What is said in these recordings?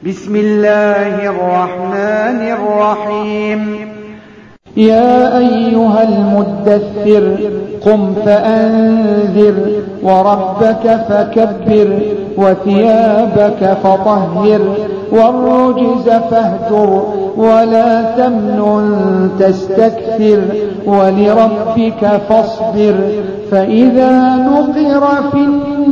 بسم الله الرحمن الرحيم. يا أيها المدثر قم فأنذر وربك فكبر وثيابك فطهر والرجز فاهجر ولا تمنن تستكثر ولربك فاصبر فإذا نقر في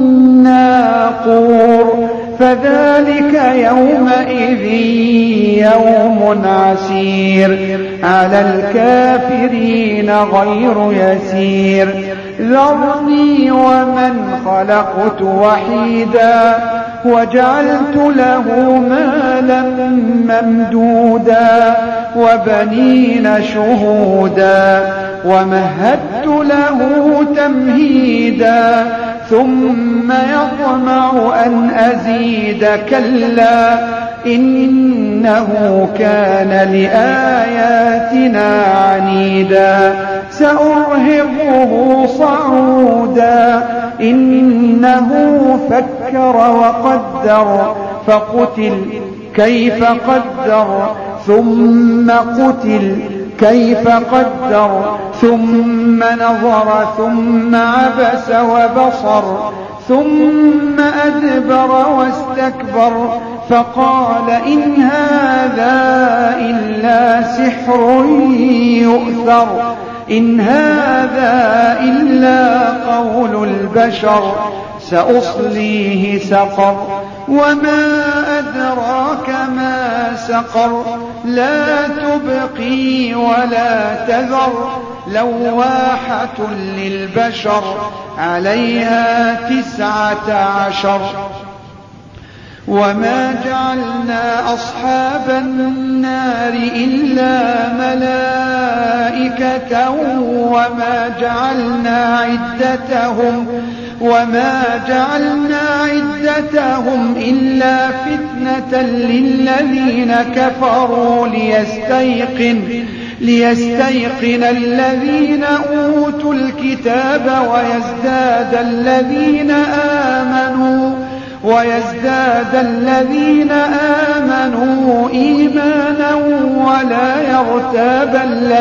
الناقور فذلك يومئذ يوم عسير على الكافرين غير يسير. ذرني ومن خلقت وحيدا وجعلت له مالا ممدودا وبنين شهودا ومهدت له تمهيدا ثم يطمع أن أزيد كلا إنه كان لآياتنا عنيدا سأرهقه صعودا إنه فكر وقدر فقتل كيف قدر ثم قتل كيف قدر ثم نظر ثم عبس وبصر ثم أدبر واستكبر فقال إن هذا إلا سحر يؤثر إن هذا إلا قول البشر سأصليه سقر وما أدراك ما سقر لا تبقي ولا تذر لواحة للبشر عليها 19 وما جعلنا أصحاب النار إلا ملائكة وما جعلنا عدتهم إلا فتنة للذين كفروا ليستيقن الذين أوتوا الكتاب ويزداد الذين آمنوا إيمانا ولا يرتاب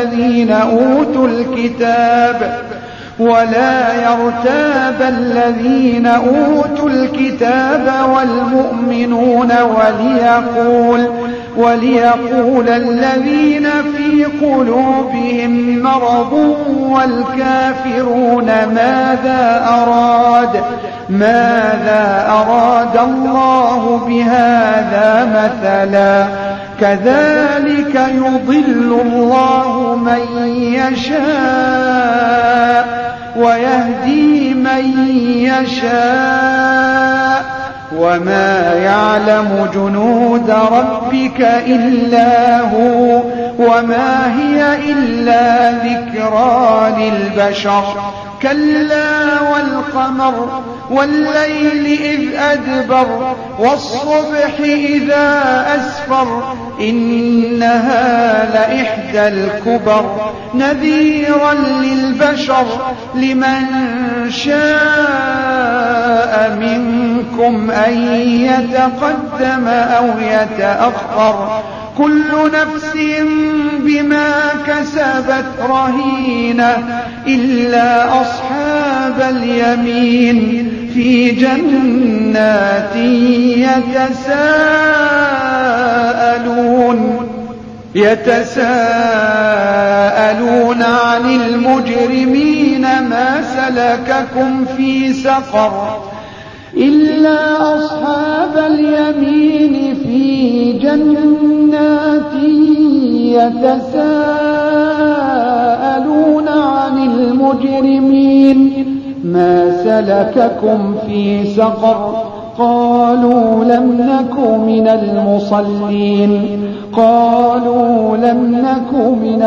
الذين أوتوا الكتاب والمؤمنون وليقول الذين في قلوبهم مرض والكافرون ماذا أراد الله بهذا مثلا كذلك يضل الله من يشاء ويهدي من يشاء وما يعلم جنود ربك إلا هو وما هي إلا ذكرى للبشر كلا والقمر والليل إذ أدبر والصبح إذا أسفر إنها لإحدى الكبر نذيرا للبشر لمن شاء منكم أن يتقدم أو يتأخر كل نفس بما كسبت رهينة إلا أصحاب اليمين في جنات يتساءلون عن المجرمين ما سلككم في سقر إلا أصحاب اليمين في جنات يتساءلون عن المجرمين ما سلككم في سقر قالوا لم نك من المصلين قالوا لم نك من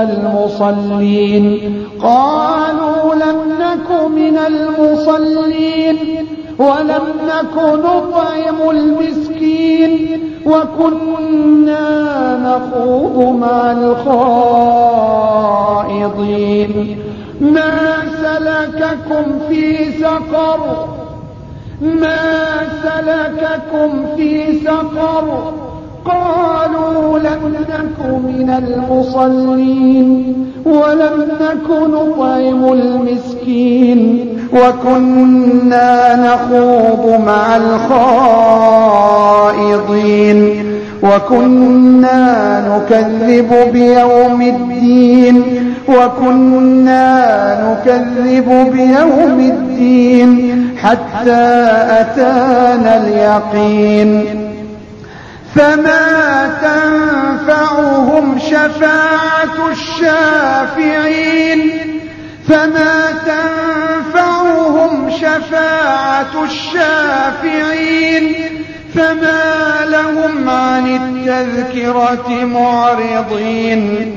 المصلين ولم نك نطعم المسكين وكنا نخوض مع الخائضين ما سلككم في سقر قالوا لم نك من المصلين ولم نك نطعم المسكين وكنا نخوض مع الخائضين وكنا نكذب بيوم الدين حتى أتانا اليقين فما تنفعهم شفاعة الشافعين فما لهم عن التذكرة معرضين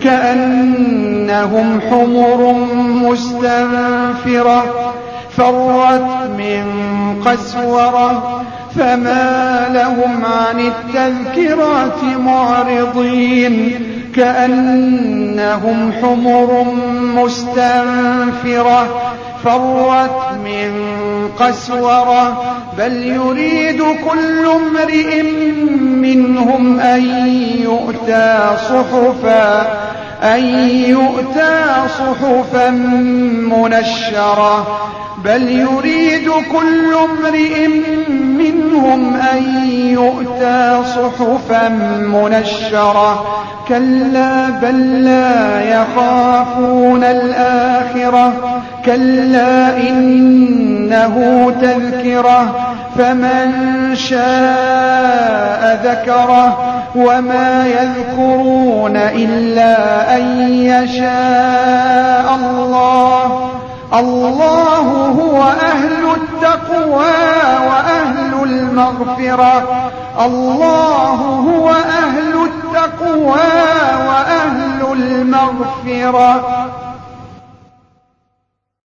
كأنهم حمر مستنفرة فرت من قسورة فما لهم عن التذكرة معرضين كأنهم حمر مستنفرة فرت من قسورة بل يريد كل امرئ منهم أن يؤتى صحفا منشرة كلا بل لا يخافون الآخرة كلا إنه تذكرة فمن شاء ذكره وما يذكرون إلا أن يشاء الله هو أهل التقوى وأهل المغفرة